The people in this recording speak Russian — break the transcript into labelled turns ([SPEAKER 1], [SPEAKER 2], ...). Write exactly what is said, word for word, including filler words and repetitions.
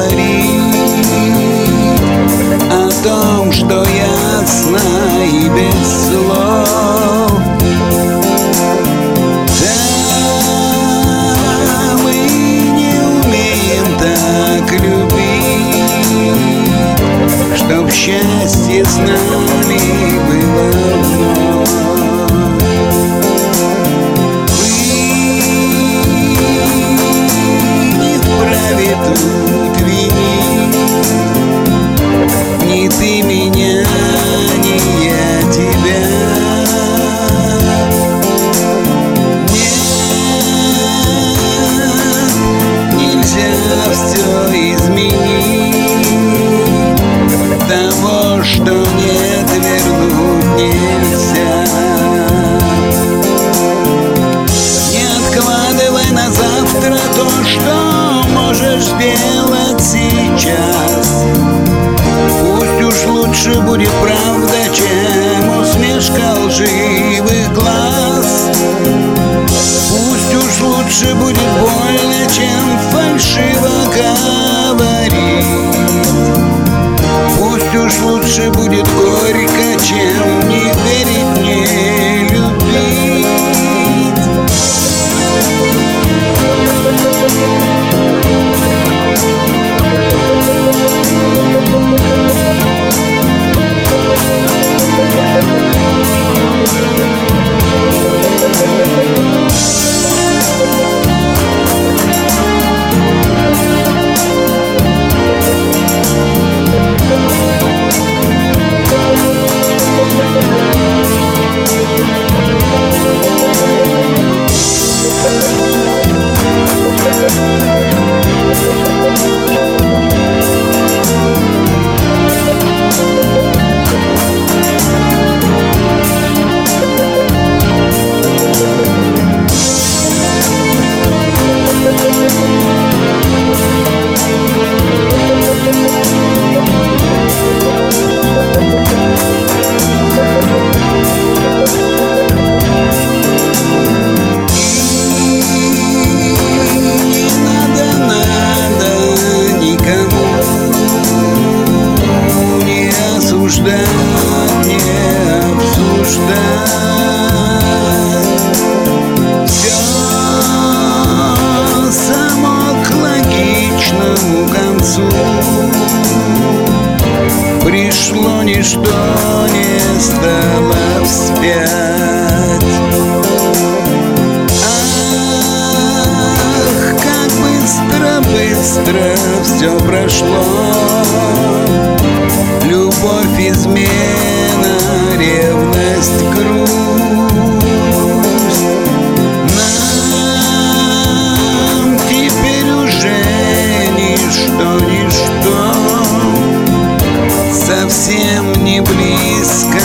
[SPEAKER 1] говорить о том, что ясно и без слов. Да, мы не умеем так любить, чтоб счастье с нами было вновь. Тут винить ни ты меня, ни я тебя. Нет, нельзя все изменить, того, что нет, вернуть нельзя. Не откладывай на завтра то, что можешь сделать сейчас. Пусть уж лучше будет правда, чем усмешка лживых глаз. Пусть уж лучше будет больно, чем фальшиво говорить. Пусть уж лучше будет горько, чем не верить, не любить. Не обсуждать, все само к логичному концу. Пришло ничто, не стало вспять. Ах, как быстро-быстро все прошло. Любовь, измена, ревность, грусть. Нам теперь уже ничто, ничто совсем не близко.